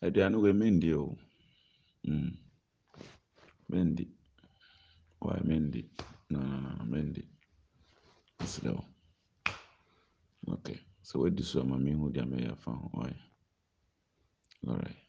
aduane we mendi o. Mendi. Why mendi? No, mendi. Slow. Okay. So what do you so mami who dia me ya fa ho? Why? All right.